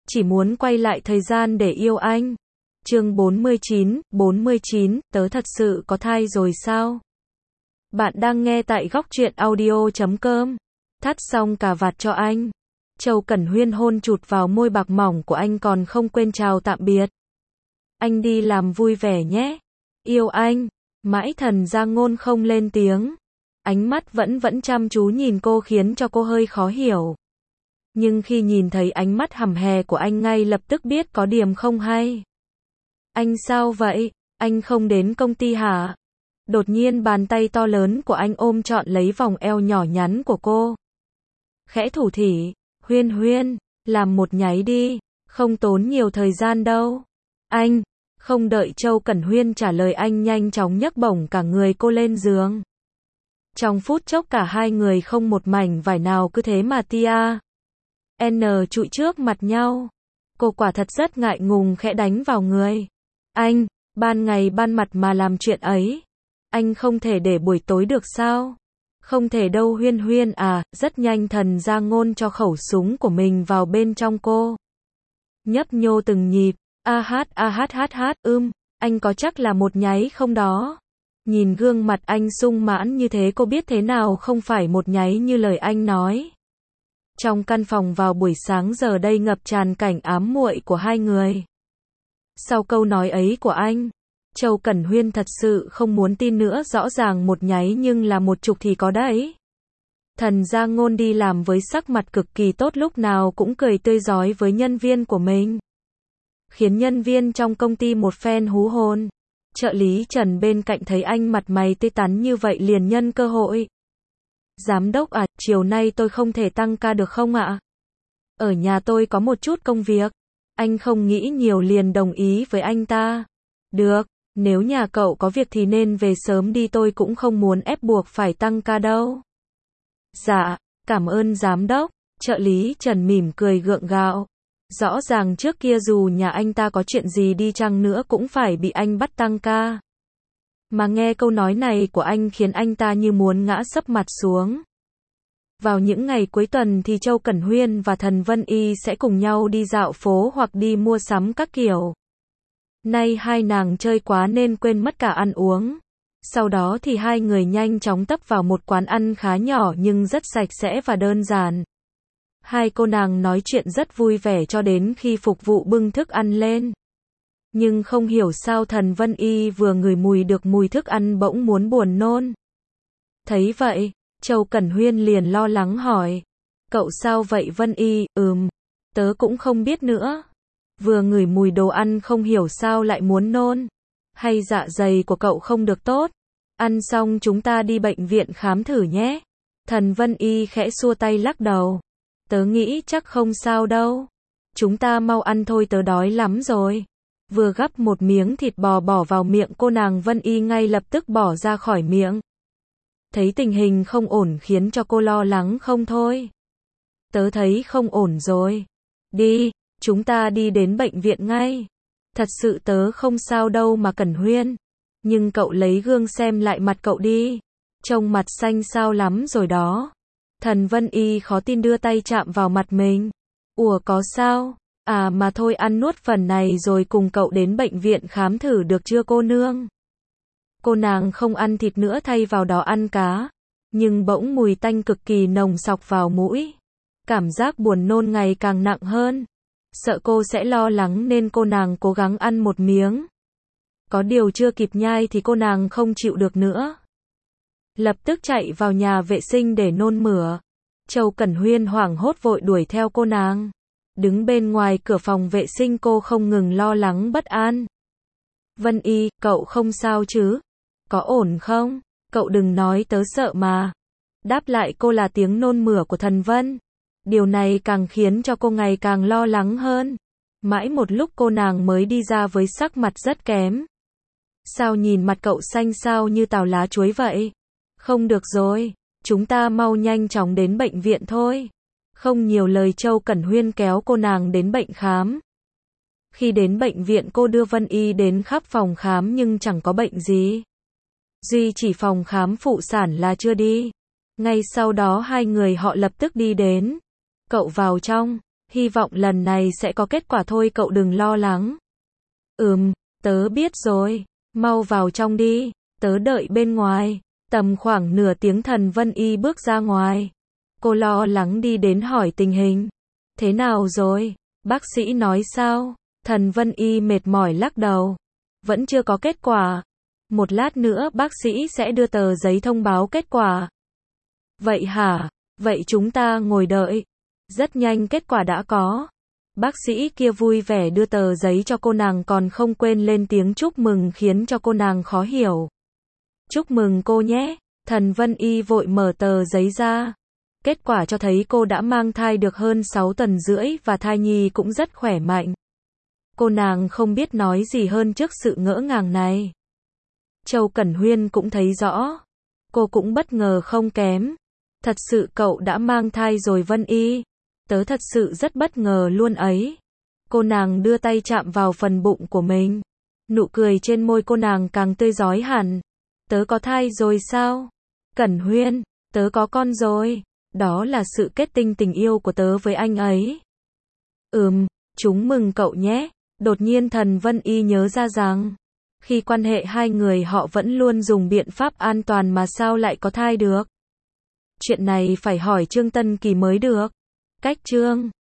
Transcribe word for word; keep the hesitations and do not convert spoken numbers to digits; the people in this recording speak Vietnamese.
chỉ muốn quay lại thời gian để yêu anh. Chương bốn mươi chín, bốn mươi chín, tớ thật sự có thai rồi sao? Bạn đang nghe tại góc truyện audio chấm com. Thắt xong cà vạt cho anh. Châu Cẩn Huyên hôn chụt vào môi bạc mỏng của anh còn không quên chào tạm biệt. Anh đi làm vui vẻ nhé. Yêu anh. Mãi Thần Gia Ngôn không lên tiếng. Ánh mắt vẫn vẫn chăm chú nhìn cô khiến cho cô hơi khó hiểu. Nhưng khi nhìn thấy ánh mắt hầm hè của anh ngay lập tức biết có điểm không hay. Anh sao vậy? Anh không đến công ty hả? Đột nhiên bàn tay to lớn của anh ôm trọn lấy vòng eo nhỏ nhắn của cô. Khẽ thủ thỉ, Huyên Huyên, làm một nháy đi, không tốn nhiều thời gian đâu. Anh, không đợi Châu Cẩn Huyên trả lời anh nhanh chóng nhấc bổng cả người cô lên giường. Trong phút chốc cả hai người không một mảnh vải nào cứ thế mà tia. N trụi trước mặt nhau. Cô quả thật rất ngại ngùng khẽ đánh vào người. Anh, ban ngày ban mặt mà làm chuyện ấy. Anh không thể để buổi tối được sao? Không thể đâu Huyên Huyên à, rất nhanh Thần Gia Ngôn cho khẩu súng của mình vào bên trong cô. Nhấp nhô từng nhịp, a hát a hát hát hát, ưm, anh có chắc là một nháy không đó? Nhìn gương mặt anh sung mãn như thế cô biết thế nào không phải một nháy như lời anh nói. Trong căn phòng vào buổi sáng giờ đây ngập tràn cảnh ám muội của hai người. Sau câu nói ấy của anh, Châu Cẩn Huyên thật sự không muốn tin nữa, rõ ràng một nháy nhưng là một chục thì có đấy. Thần Gia Ngôn đi làm với sắc mặt cực kỳ tốt, lúc nào cũng cười tươi rói với nhân viên của mình. Khiến nhân viên trong công ty một phen hú hồn. Trợ lý Trần bên cạnh thấy anh mặt mày tươi tắn như vậy liền nhân cơ hội. Giám đốc à, chiều nay tôi không thể tăng ca được không ạ? Ở nhà tôi có một chút công việc. Anh không nghĩ nhiều liền đồng ý với anh ta. Được, nếu nhà cậu có việc thì nên về sớm đi, tôi cũng không muốn ép buộc phải tăng ca đâu. Dạ, cảm ơn giám đốc. Trợ lý Trần mỉm cười gượng gạo. Rõ ràng trước kia dù nhà anh ta có chuyện gì đi chăng nữa cũng phải bị anh bắt tăng ca. Mà nghe câu nói này của anh khiến anh ta như muốn ngã sấp mặt xuống. Vào những ngày cuối tuần thì Châu Cẩn Huyên và Thần Vân Y sẽ cùng nhau đi dạo phố hoặc đi mua sắm các kiểu. Nay hai nàng chơi quá nên quên mất cả ăn uống. Sau đó thì hai người nhanh chóng tấp vào một quán ăn khá nhỏ nhưng rất sạch sẽ và đơn giản. Hai cô nàng nói chuyện rất vui vẻ cho đến khi phục vụ bưng thức ăn lên. Nhưng không hiểu sao Thần Vân Y vừa ngửi mùi được mùi thức ăn bỗng muốn buồn nôn. Thấy vậy, Châu Cẩn Huyên liền lo lắng hỏi. Cậu sao vậy Vân Y? Ừm, tớ cũng không biết nữa. Vừa ngửi mùi đồ ăn không hiểu sao lại muốn nôn. Hay dạ dày của cậu không được tốt? Ăn xong chúng ta đi bệnh viện khám thử nhé. Thần Vân Y khẽ xua tay lắc đầu. Tớ nghĩ chắc không sao đâu. Chúng ta mau ăn thôi, tớ đói lắm rồi. Vừa gắp một miếng thịt bò bỏ vào miệng cô nàng Vân Y ngay lập tức bỏ ra khỏi miệng. Thấy tình hình không ổn khiến cho cô lo lắng không thôi. Tớ thấy không ổn rồi. Đi, chúng ta đi đến bệnh viện ngay. Thật sự tớ không sao đâu mà Cẩn Huyên. Nhưng cậu lấy gương xem lại mặt cậu đi. Trông mặt xanh xao lắm rồi đó. Thần Vân Y khó tin đưa tay chạm vào mặt mình. Ủa có sao? À mà thôi, ăn nuốt phần này rồi cùng cậu đến bệnh viện khám thử được chưa cô nương? Cô nàng không ăn thịt nữa thay vào đó ăn cá. Nhưng bỗng mùi tanh cực kỳ nồng xộc vào mũi. Cảm giác buồn nôn ngày càng nặng hơn. Sợ cô sẽ lo lắng nên cô nàng cố gắng ăn một miếng. Có điều chưa kịp nhai thì cô nàng không chịu được nữa. Lập tức chạy vào nhà vệ sinh để nôn mửa. Châu Cẩn Huyên hoảng hốt vội đuổi theo cô nàng. Đứng bên ngoài cửa phòng vệ sinh cô không ngừng lo lắng bất an. Vân Y, cậu không sao chứ? Có ổn không? Cậu đừng nói tớ sợ mà. Đáp lại cô là tiếng nôn mửa của Thần Vân. Điều này càng khiến cho cô ngày càng lo lắng hơn. Mãi một lúc cô nàng mới đi ra với sắc mặt rất kém. Sao nhìn mặt cậu xanh xao như tàu lá chuối vậy? Không được rồi, chúng ta mau nhanh chóng đến bệnh viện thôi. Không nhiều lời, Châu Cẩn Huyên kéo cô nàng đến bệnh khám. Khi đến bệnh viện cô đưa Vân Y đến khắp phòng khám nhưng chẳng có bệnh gì. Duy chỉ phòng khám phụ sản là chưa đi. Ngay sau đó hai người họ lập tức đi đến. Cậu vào trong. Hy vọng lần này sẽ có kết quả thôi, cậu đừng lo lắng. Ừm, tớ biết rồi. Mau vào trong đi, tớ đợi bên ngoài. Tầm khoảng nửa tiếng Thần Vân Y bước ra ngoài. Cô lo lắng đi đến hỏi tình hình. Thế nào rồi? Bác sĩ nói sao? Thần Vân Y mệt mỏi lắc đầu. Vẫn chưa có kết quả. Một lát nữa bác sĩ sẽ đưa tờ giấy thông báo kết quả. Vậy hả? Vậy chúng ta ngồi đợi. Rất nhanh kết quả đã có. Bác sĩ kia vui vẻ đưa tờ giấy cho cô nàng, còn không quên lên tiếng chúc mừng khiến cho cô nàng khó hiểu. Chúc mừng cô nhé. Thần Vân Y vội mở tờ giấy ra. Kết quả cho thấy cô đã mang thai được hơn sáu tuần rưỡi và thai nhi cũng rất khỏe mạnh. Cô nàng không biết nói gì hơn trước sự ngỡ ngàng này. Châu Cẩn Huyên cũng thấy rõ. Cô cũng bất ngờ không kém. Thật sự cậu đã mang thai rồi Vân Y. Tớ thật sự rất bất ngờ luôn ấy. Cô nàng đưa tay chạm vào phần bụng của mình. Nụ cười trên môi cô nàng càng tươi rói hẳn. Tớ có thai rồi sao? Cẩn Huyên, tớ có con rồi. Đó là sự kết tinh tình yêu của tớ với anh ấy. Ừm, chúng mừng cậu nhé. Đột nhiên Thần Vân Y nhớ ra rằng, khi quan hệ hai người họ vẫn luôn dùng biện pháp an toàn mà sao lại có thai được. Chuyện này phải hỏi Trương Tân Kỳ mới được. Cách Trương